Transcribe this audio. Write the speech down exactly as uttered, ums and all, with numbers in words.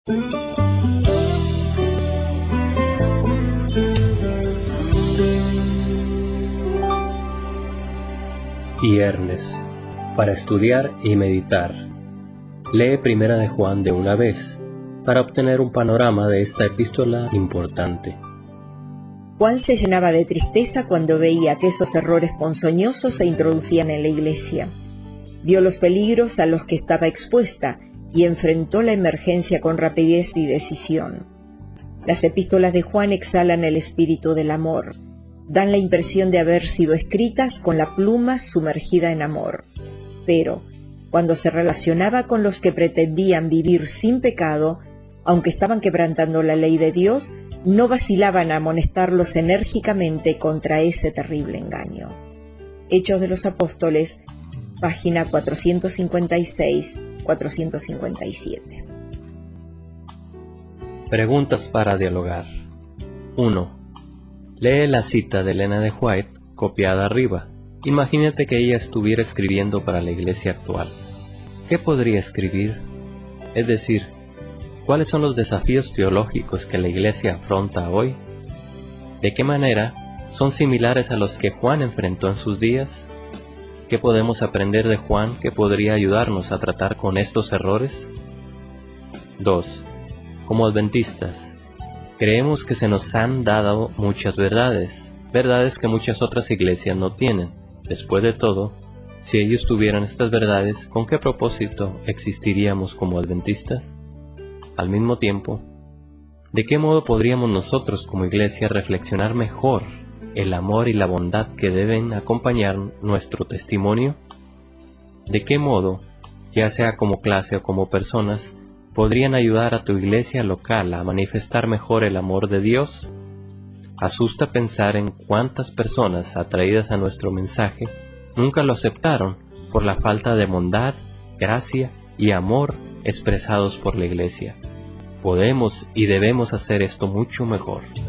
Viernes, para estudiar y meditar. Lee Primera de Juan de una vez, para obtener un panorama de esta epístola importante. Juan se llenaba de tristeza cuando veía que esos errores ponzoñosos se introducían en la iglesia. Vio los peligros a los que estaba expuesta y enfrentó la emergencia con rapidez y decisión. Las epístolas de Juan exhalan el espíritu del amor. Dan la impresión de haber sido escritas con la pluma sumergida en amor. Pero, cuando se relacionaba con los que pretendían vivir sin pecado, aunque estaban quebrantando la ley de Dios, no vacilaban a amonestarlos enérgicamente contra ese terrible engaño. Hechos de los Apóstoles, página cuatrocientos cincuenta y seis a cuatrocientos cincuenta y siete. Preguntas para dialogar. uno. Lee la cita de Elena de White, copiada arriba. Imagínate que ella estuviera escribiendo para la iglesia actual. ¿Qué podría escribir? Es decir, ¿cuáles son los desafíos teológicos que la iglesia afronta hoy? ¿De qué manera son similares a los que Juan enfrentó en sus días? ¿Qué podemos aprender de Juan que podría ayudarnos a tratar con estos errores? dos. Como adventistas, creemos que se nos han dado muchas verdades, verdades que muchas otras iglesias no tienen. Después de todo, si ellos tuvieran estas verdades, ¿con qué propósito existiríamos como adventistas? Al mismo tiempo, ¿de qué modo podríamos nosotros como iglesia reflexionar mejor el amor y la bondad que deben acompañar nuestro testimonio? ¿De qué modo, ya sea como clase o como personas, podrían ayudar a tu iglesia local a manifestar mejor el amor de Dios? Asusta pensar en cuántas personas atraídas a nuestro mensaje nunca lo aceptaron por la falta de bondad, gracia y amor expresados por la iglesia. Podemos y debemos hacer esto mucho mejor.